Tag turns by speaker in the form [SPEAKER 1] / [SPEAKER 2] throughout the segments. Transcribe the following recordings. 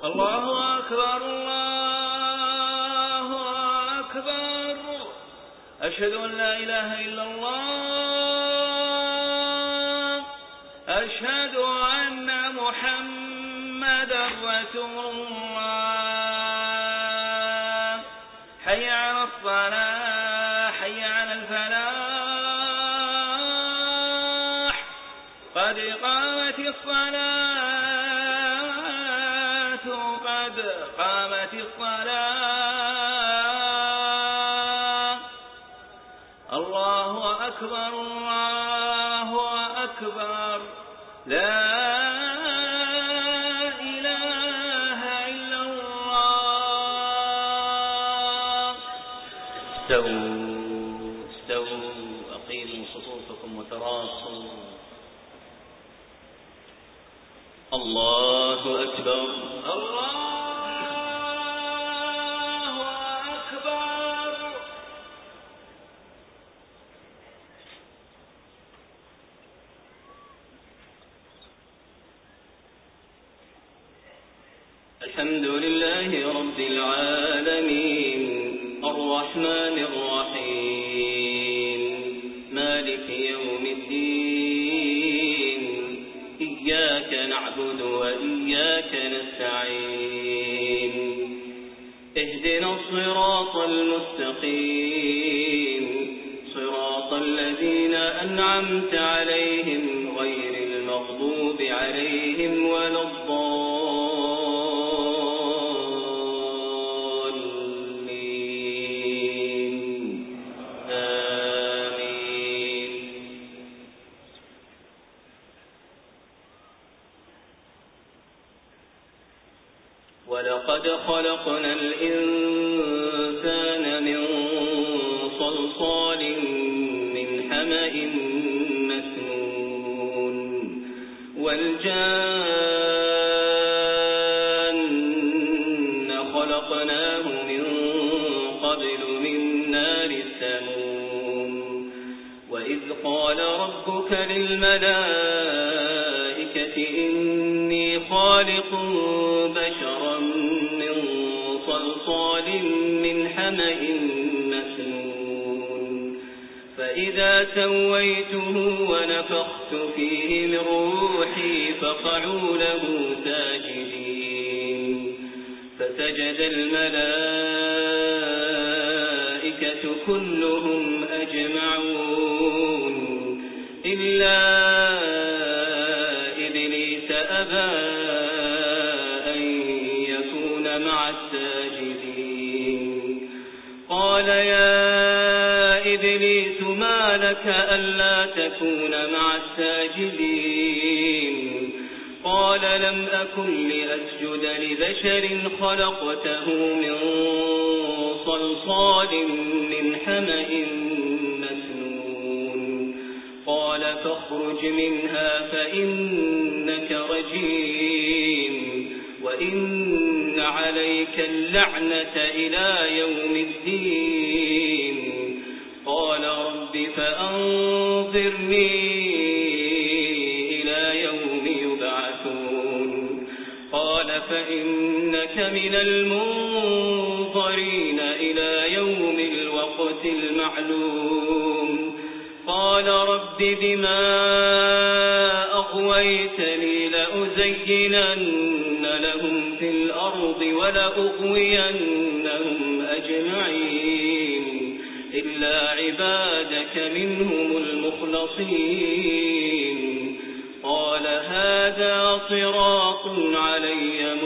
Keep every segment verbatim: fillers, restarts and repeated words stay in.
[SPEAKER 1] الله أكبر الله أكبر أشهد أن لا إله إلا الله أشهد أن محمدا رسول الله حي على الصلاة حي على الفلاح قد قامت الصلاة قد قامت الصلاة الله أكبر الله أكبر لا إله إلا الله
[SPEAKER 2] استووا استووا أقيموا صفوفكم وتراصوا الله أكبر
[SPEAKER 1] الله أكبر
[SPEAKER 2] الحمد لله رب العالمين الرحمن الرحيم مالك يوم الدين إياك نعبد وإياك نستعين اهدنا الصراط المستقيم صراط الذين أنعمت عليهم غير المغضوب عليهم ولا الضالين آمين. ولقد خلقنا الإنسان من صلصال من حمأ مسنون والجان خلقناه من قبل من نار السموم وإذ قال ربك للملائكة إني خالق بشرا من صلصال من حمأ مسنون فإذا سويته ونفخت فيه من روحي فقعوا له ساجدين فسجد الملائكة كلهم أجمعون إلا إبليس أبى أن يكون مع الساجدين قال يا إبليس ما لك ألا تكون مع الساجدين قال لم أكن لأسجد لبشر خلقته من صلصال من حمأ مسنون قال فاخرج منها فإنك رجيم وإن عليك اللعنة إلى يوم الدين قال رب فأنظرني إلى يوم يبعثون قال فإنك من المنظرين إلى يوم الوقت المعلوم قال رب بما أغويتني لأزينن لهم في الأرض ولأغوينهم أجمعين إلا عبادك منهم المخلصين قال هذا صراط علي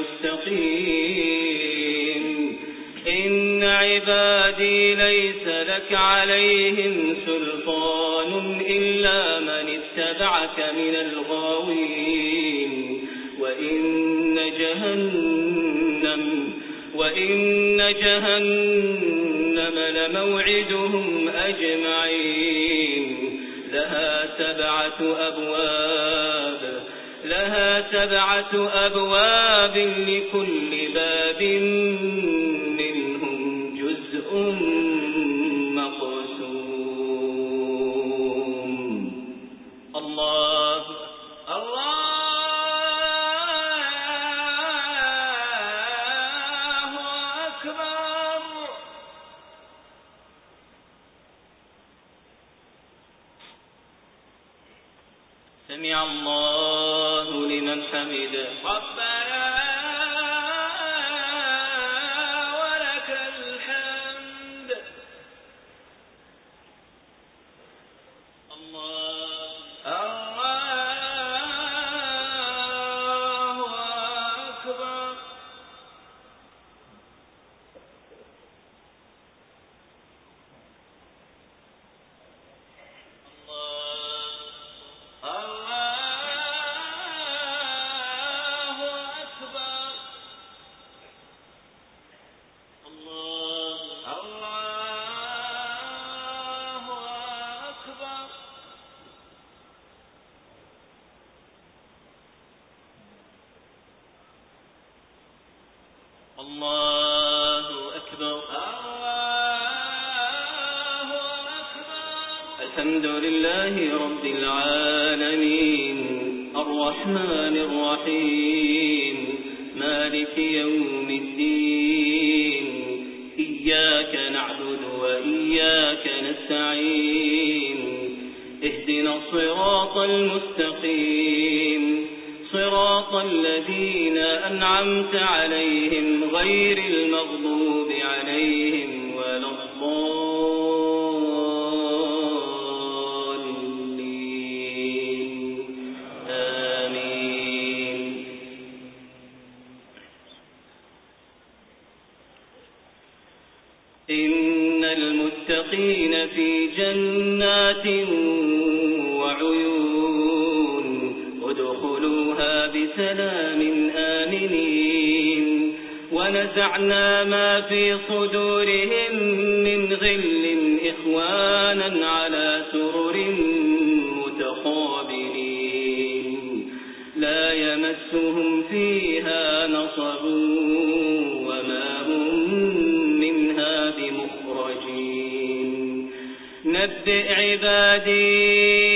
[SPEAKER 2] مستقيم إن عبادي ليس لك عليهم سلطان إلا من اتبعك من الغاوين وإن جهنم وإن جهنم لموعدهم أجمعين لها سبعة أبواب لها سبعة أبواب لكل باب منهم جزء مقسوم. الله الله سمع الله لمن حمده
[SPEAKER 1] ربنا ولك الحمد الله الله أكبر
[SPEAKER 2] الله أكبر
[SPEAKER 1] الله أكبر
[SPEAKER 2] الحمد لله رب العالمين الرحمن الرحيم مالك يوم الدين إياك نعبد وإياك نستعين اهدنا الصراط المستقيم صراط الذين أنعمت عليهم غير المغضوب عليهم ولا الضالين آمين إن المتقين في جنات وعيون ادخلوها بسلام آمنين ونزعنا ما في صدورهم من غل إخوانا على سرر متقابلين لا يمسهم فيها نصب وما هم منها بمخرجين نبئ عبادي